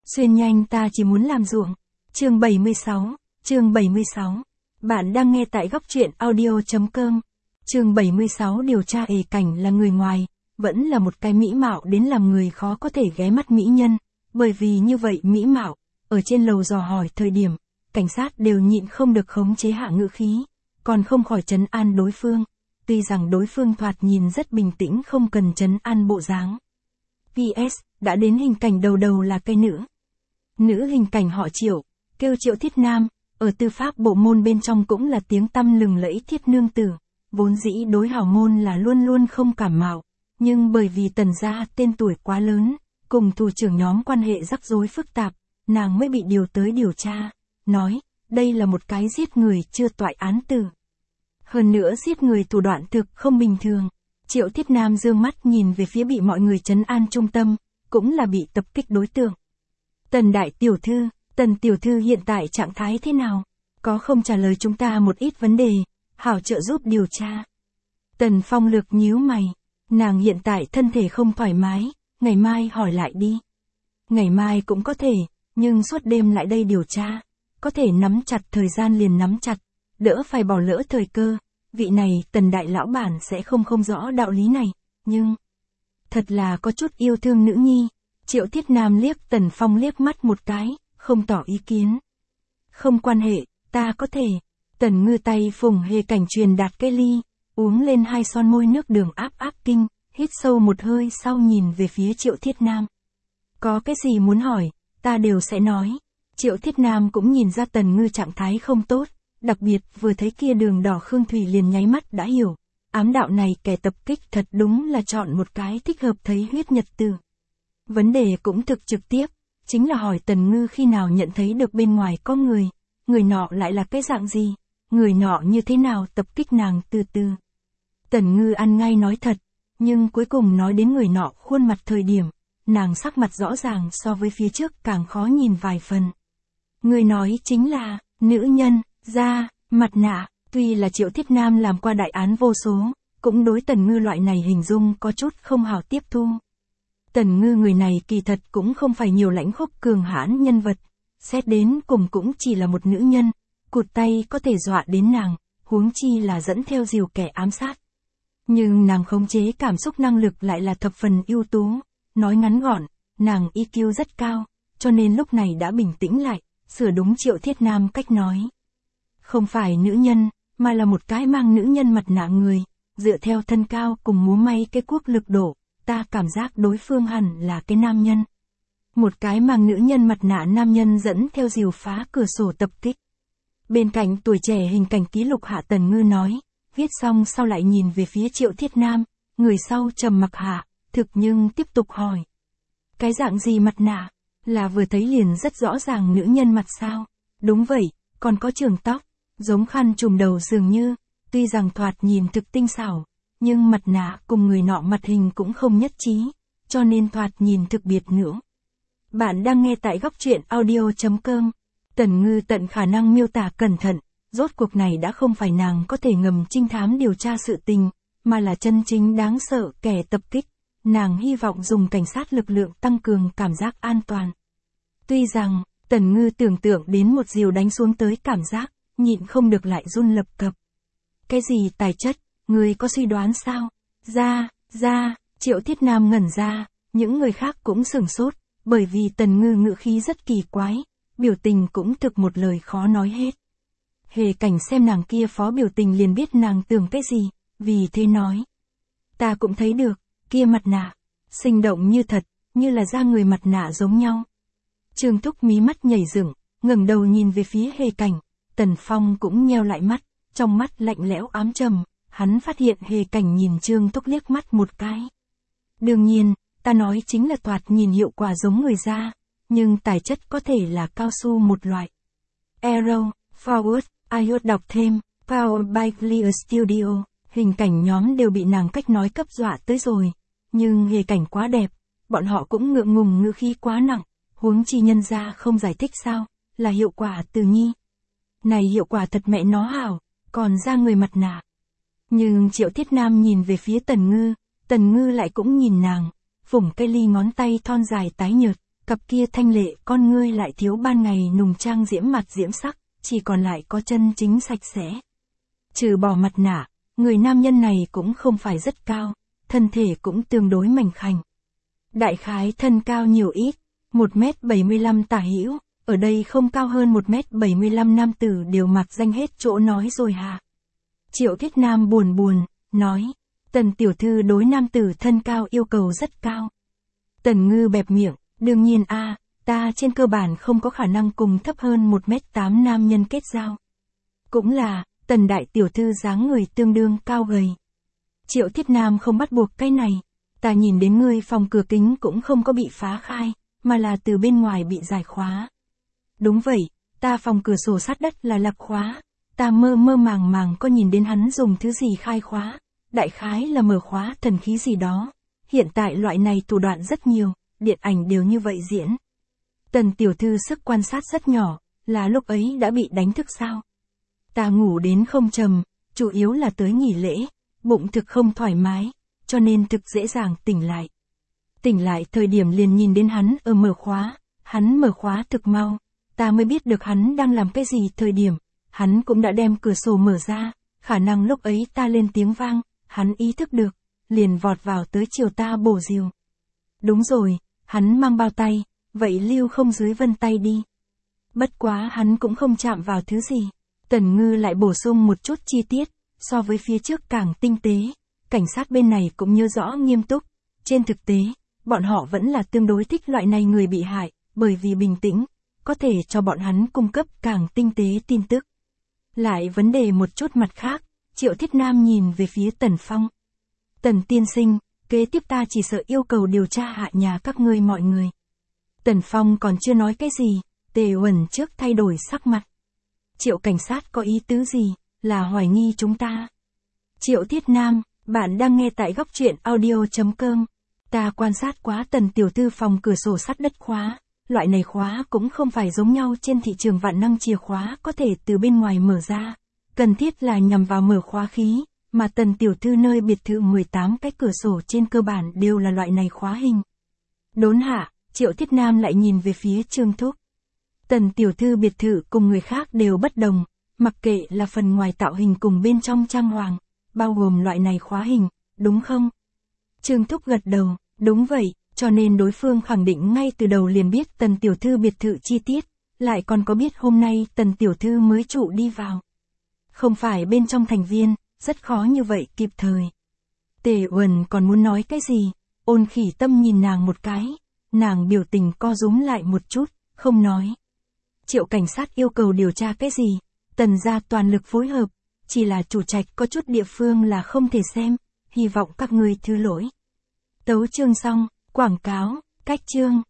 Xuyên nhanh ta chỉ muốn làm ruộng. Chương 76, chương 76. Bạn đang nghe tại góc truyện audio.com. Chương 76 điều tra Hề Cảnh là người ngoài, vẫn là một cái mỹ mạo đến làm người khó có thể ghé mắt mỹ nhân, bởi vì như vậy mỹ mạo, ở trên lầu dò hỏi thời điểm, cảnh sát đều nhịn không được khống chế hạ ngữ khí, còn không khỏi trấn an đối phương, tuy rằng đối phương thoạt nhìn rất bình tĩnh không cần trấn an bộ dáng. PS, đã đến hình cảnh đầu đầu là cây nữ. Nữ hình cảnh họ Triệu, kêu Triệu Thiết Nam, ở tư pháp bộ môn bên trong cũng là tiếng tăm lừng lẫy thiết nương tử, vốn dĩ đối hảo môn là luôn luôn không cảm mạo, nhưng bởi vì Tần gia tên tuổi quá lớn, cùng thủ trưởng nhóm quan hệ rắc rối phức tạp, nàng mới bị điều tới điều tra, nói, đây là một cái giết người chưa toại án tử. Hơn nữa giết người thủ đoạn thực không bình thường. Triệu Thiết Nam dương mắt nhìn về phía bị mọi người trấn an trung tâm, cũng là bị tập kích đối tượng. Tần đại tiểu thư, Tần tiểu thư hiện tại trạng thái thế nào? Có không trả lời chúng ta một ít vấn đề, hảo trợ giúp điều tra. Tần Phong Lược nhíu mày, nàng hiện tại thân thể không thoải mái, ngày mai hỏi lại đi. Ngày mai cũng có thể, nhưng suốt đêm lại đây điều tra, có thể nắm chặt thời gian liền nắm chặt, đỡ phải bỏ lỡ thời cơ. Vị này Tần đại lão bản sẽ không rõ đạo lý này, nhưng thật là có chút yêu thương nữ nhi. Triệu Thiết Nam liếc Tần Phong liếc mắt một cái, không tỏ ý kiến. Không quan hệ, ta có thể. Tần Ngư tay phùng Hề Cảnh truyền đạt cái ly, uống lên hai son môi nước đường áp kinh, hít sâu một hơi sau nhìn về phía Triệu Thiết Nam. Có cái gì muốn hỏi, ta đều sẽ nói. Triệu Thiết Nam cũng nhìn ra Tần Ngư trạng thái không tốt, đặc biệt vừa thấy kia đường đỏ Khương Thủy liền nháy mắt đã hiểu. Ám đạo này kẻ tập kích thật đúng là chọn một cái thích hợp thấy huyết nhật tử. Vấn đề cũng thực trực tiếp, chính là hỏi Tần Ngư khi nào nhận thấy được bên ngoài có người nọ lại là cái dạng gì, người nọ như thế nào tập kích nàng từ từ. Tần Ngư ăn ngay nói thật, nhưng cuối cùng nói đến người nọ khuôn mặt thời điểm, nàng sắc mặt rõ ràng so với phía trước càng khó nhìn vài phần. Người nói chính là, nữ nhân, da, mặt nạ, tuy là Triệu Thiết Nam làm qua đại án vô số, cũng đối Tần Ngư loại này hình dung có chút không hảo tiếp thu. Tần Ngư người này kỳ thật cũng không phải nhiều lãnh khốc cường hãn nhân vật, xét đến cùng cũng chỉ là một nữ nhân, cụt tay có thể dọa đến nàng, huống chi là dẫn theo diều kẻ ám sát. Nhưng nàng khống chế cảm xúc năng lực lại là thập phần ưu tú, nói ngắn gọn, nàng EQ rất cao, cho nên lúc này đã bình tĩnh lại, sửa đúng Triệu Thiết Nam cách nói. Không phải nữ nhân, mà là một cái mang nữ nhân mặt nạ người, dựa theo thân cao cùng múa may cái cuốc lực độ, ta cảm giác đối phương hẳn là cái nam nhân. Một cái mang nữ nhân mặt nạ nam nhân dẫn theo diều phá cửa sổ tập kích. Bên cạnh tuổi trẻ hình cảnh ký lục hạ Tần Ngư nói, viết xong sau lại nhìn về phía Triệu Thiết Nam, người sau trầm mặc hạ, thực nhưng tiếp tục hỏi. Cái dạng gì mặt nạ? Là vừa thấy liền rất rõ ràng nữ nhân mặt sao? Đúng vậy, còn có trường tóc, giống khăn trùm đầu dường như, tuy rằng thoạt nhìn thực tinh xảo, nhưng mặt nạ cùng người nọ mặt hình cũng không nhất trí, cho nên thoạt nhìn thực biệt nữa. Bạn đang nghe tại góc truyện audio.com. Tần Ngư tận khả năng miêu tả cẩn thận, rốt cuộc này đã không phải nàng có thể ngầm trinh thám điều tra sự tình, mà là chân chính đáng sợ kẻ tập kích. Nàng hy vọng dùng cảnh sát lực lượng tăng cường cảm giác an toàn. Tuy rằng, Tần Ngư tưởng tượng đến một diều đánh xuống tới cảm giác, nhịn không được lại run lập cập. Cái gì tài chất, người có suy đoán sao? Ra, Triệu Thiết Nam ngẩn ra, những người khác cũng sửng sốt, bởi vì Tần Ngư ngữ khí rất kỳ quái, biểu tình cũng thực một lời khó nói hết. Hề Cảnh xem nàng kia phó biểu tình liền biết nàng tưởng cái gì, vì thế nói. Ta cũng thấy được, kia mặt nạ, sinh động như thật, như là da người mặt nạ giống nhau. Trương Thúc mí mắt nhảy dựng, ngẩng đầu nhìn về phía Hề Cảnh, Tần Phong cũng nheo lại mắt, trong mắt lạnh lẽo ám trầm, hắn phát hiện Hề Cảnh nhìn Trương Thúc liếc mắt một cái. Đương nhiên, ta nói chính là thoạt nhìn hiệu quả giống người da, nhưng tài chất có thể là cao su một loại. Arrow, Forward, iOS đọc thêm, Powered by Clear Studio, hình cảnh nhóm đều bị nàng cách nói cấp dọa tới rồi. Nhưng Hề Cảnh quá đẹp, bọn họ cũng ngượng ngùng ngữ khí quá nặng, huống chi nhân ra không giải thích sao, là hiệu quả từ nhi. Này hiệu quả thật mẹ nó hảo, còn ra người mặt nạ. Nhưng Triệu Thiết Nam nhìn về phía Tần Ngư lại cũng nhìn nàng, phủng cây ly ngón tay thon dài tái nhợt, Cặp kia thanh lệ con ngươi lại thiếu ban ngày nùng trang diễm mặt diễm sắc, chỉ còn lại có chân chính sạch sẽ. Trừ bỏ mặt nạ, người nam nhân này cũng không phải rất cao, thân thể cũng tương đối mảnh khảnh. Đại khái thân cao nhiều ít, 1m75 tả hữu, ở đây không cao hơn 1m75 nam tử đều mặc danh hết chỗ nói rồi hả? Triệu Thiết Nam buồn buồn, nói, Tần tiểu thư đối nam tử thân cao yêu cầu rất cao. Tần Ngư bẹp miệng, đương nhiên ta trên cơ bản không có khả năng cùng thấp hơn 1m8 nam nhân kết giao. Cũng là, Tần đại tiểu thư dáng người tương đương cao gầy. Triệu Thiết Nam không bắt buộc cái này, ta nhìn đến ngươi phòng cửa kính cũng không có bị phá khai, mà là từ bên ngoài bị giải khóa. Đúng vậy, ta phòng cửa sổ sát đất là lặp khóa, ta mơ màng có nhìn đến hắn dùng thứ gì khai khóa, đại khái là mở khóa thần khí gì đó. Hiện tại loại này thủ đoạn rất nhiều, điện ảnh đều như vậy diễn. Tần tiểu thư sức quan sát rất nhỏ, là lúc ấy đã bị đánh thức sao? Ta ngủ đến không trầm, chủ yếu là tới nghỉ lễ, bụng thực không thoải mái, cho nên thực dễ dàng tỉnh lại. Tỉnh lại thời điểm liền nhìn đến hắn ở mở khóa, hắn mở khóa thực mau, ta mới biết được hắn đang làm cái gì thời điểm, hắn cũng đã đem cửa sổ mở ra, khả năng lúc ấy ta lên tiếng vang, hắn ý thức được, liền vọt vào tới chiều ta bổ rìu. Đúng rồi, hắn mang bao tay, vậy lưu không dưới vân tay đi. Bất quá hắn cũng không chạm vào thứ gì. Tần Ngư lại bổ sung một chút chi tiết, so với phía trước càng tinh tế, cảnh sát bên này cũng nhớ rõ nghiêm túc. Trên thực tế, bọn họ vẫn là tương đối thích loại này người bị hại, bởi vì bình tĩnh, có thể cho bọn hắn cung cấp càng tinh tế tin tức. Lại vấn đề một chút mặt khác, Triệu Thiết Nam nhìn về phía Tần Phong. Tần tiên sinh, kế tiếp ta chỉ sợ yêu cầu điều tra hạ nhà các ngươi mọi người. Tần Phong còn chưa nói cái gì, Tề Uẩn trước thay đổi sắc mặt. Triệu cảnh sát có ý tứ gì, là hoài nghi chúng ta. Triệu Thiết Nam, bạn đang nghe tại góc truyện audio.com. Ta quan sát quá Tần tiểu thư phòng cửa sổ sắt đất khóa, loại này khóa cũng không phải giống nhau trên thị trường vạn năng chìa khóa có thể từ bên ngoài mở ra. Cần thiết là nhằm vào mở khóa khí, mà Tần tiểu thư nơi biệt thự 18 cái cửa sổ trên cơ bản đều là loại này khóa hình. Đốn hạ, Triệu Thiết Nam lại nhìn về phía Trương Thúc. Tần tiểu thư biệt thự cùng người khác đều bất đồng, mặc kệ là phần ngoài tạo hình cùng bên trong trang hoàng, bao gồm loại này khóa hình, đúng không? Trương Thúc gật đầu, đúng vậy, cho nên đối phương khẳng định ngay từ đầu liền biết Tần tiểu thư biệt thự chi tiết, lại còn có biết hôm nay Tần tiểu thư mới trụ đi vào. Không phải bên trong thành viên, rất khó như vậy kịp thời. Tề Uẩn còn muốn nói cái gì, Ôn Khỉ Tâm nhìn nàng một cái, nàng biểu tình co rúm lại một chút, không nói. Triệu cảnh sát yêu cầu điều tra cái gì, Tần gia toàn lực phối hợp, chỉ là chủ trạch có chút địa phương là không thể xem, hy vọng các ngươi thứ lỗi. Tấu chương xong, quảng cáo, cách chương.